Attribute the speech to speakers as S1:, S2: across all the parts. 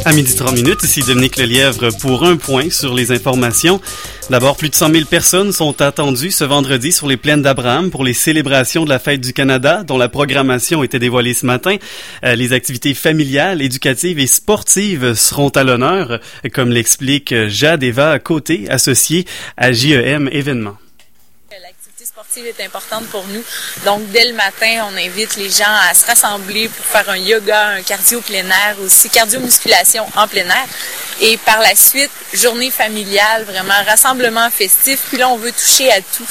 S1: À 12h30, ici Dominique Lelièvre pour un point sur les informations. D'abord, plus de 100 000 personnes sont attendues ce vendredi sur les plaines d'Abraham pour les célébrations de la Fête du Canada, dont la programmation était dévoilée ce matin. Les activités familiales, éducatives et sportives seront à l'honneur, comme l'explique Jade Eva Côté, associée à JEM Événements.
S2: L'activité sportive est importante pour nous. Donc, dès le matin, on invite les gens à se rassembler pour faire un yoga, un cardio plein air, aussi cardio-musculation en plein air. Et par la suite, journée familiale, vraiment rassemblement festif. Puis là, on veut toucher à tout.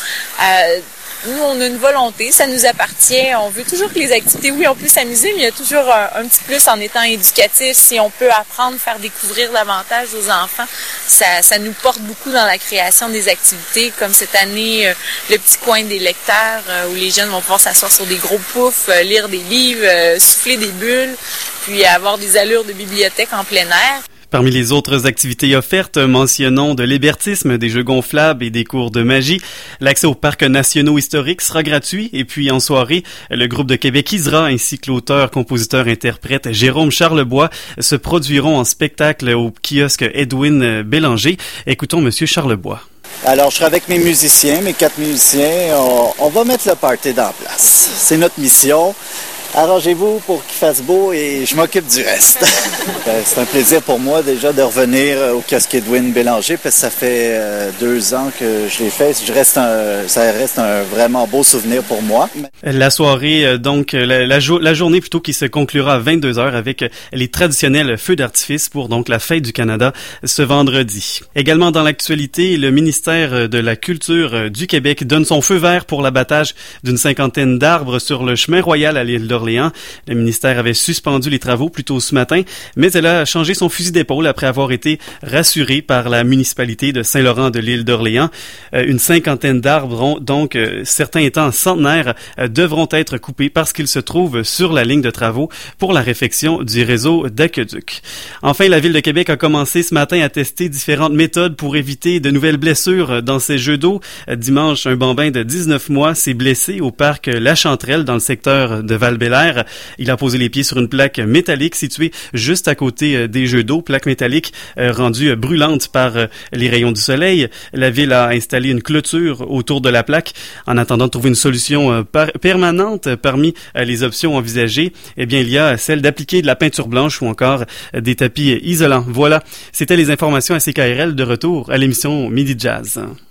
S2: Nous, on a une volonté, ça nous appartient. On veut toujours que les activités, oui, on peut s'amuser, mais il y a toujours un petit plus en étant éducatif. Si on peut apprendre, faire découvrir davantage aux enfants, ça nous porte beaucoup dans la création des activités. Comme cette année, le petit coin des lecteurs, où les jeunes vont pouvoir s'asseoir sur des gros poufs, lire des livres, souffler des bulles, puis avoir des allures de bibliothèque en plein air.
S1: Parmi les autres activités offertes, mentionnons de l'hébertisme, des jeux gonflables et des cours de magie. L'accès aux parcs nationaux historiques sera gratuit. Et puis, en soirée, le groupe de Québec Isra ainsi que l'auteur, compositeur, interprète Jérôme Charlebois se produiront en spectacle au kiosque Edwin Bélanger. Écoutons Monsieur Charlebois.
S3: Alors, je serai avec mes musiciens, mes 4 musiciens. On va mettre le party dans place. C'est notre mission. Arrangez-vous pour qu'il fasse beau et je m'occupe du reste. C'est un plaisir pour moi déjà de revenir au kiosque Edwin Bélanger parce que ça fait 2 ans que je l'ai fait. Ça reste un vraiment beau souvenir pour moi.
S1: La soirée, donc la journée plutôt qui se conclura à 22h avec les traditionnels feux d'artifice pour donc la Fête du Canada ce vendredi. Également dans l'actualité, le ministère de la Culture du Québec donne son feu vert pour l'abattage d'une 50aine d'arbres sur le chemin royal à l'île d'Orléans. Le ministère avait suspendu les travaux plus tôt ce matin, mais elle a changé son fusil d'épaule après avoir été rassurée par la municipalité de Saint-Laurent de l'île d'Orléans. Une 50aine d'arbres, donc certains étant centenaires, devront être coupés parce qu'ils se trouvent sur la ligne de travaux pour la réfection du réseau d'aqueduc. Enfin, la Ville de Québec a commencé ce matin à tester différentes méthodes pour éviter de nouvelles blessures dans ses jeux d'eau. Dimanche, un bambin de 19 mois s'est blessé au parc La Chanterelle dans le secteur de Val-Bélair. Il a posé les pieds sur une plaque métallique située juste à côté des jeux d'eau, plaque métallique rendue brûlante par les rayons du soleil. La Ville a installé une clôture autour de la plaque en attendant de trouver une solution permanente. Parmi les options envisagées, eh bien, il y a celle d'appliquer de la peinture blanche ou encore des tapis isolants. Voilà, c'était les informations à CKRL. De retour à l'émission Midi Jazz.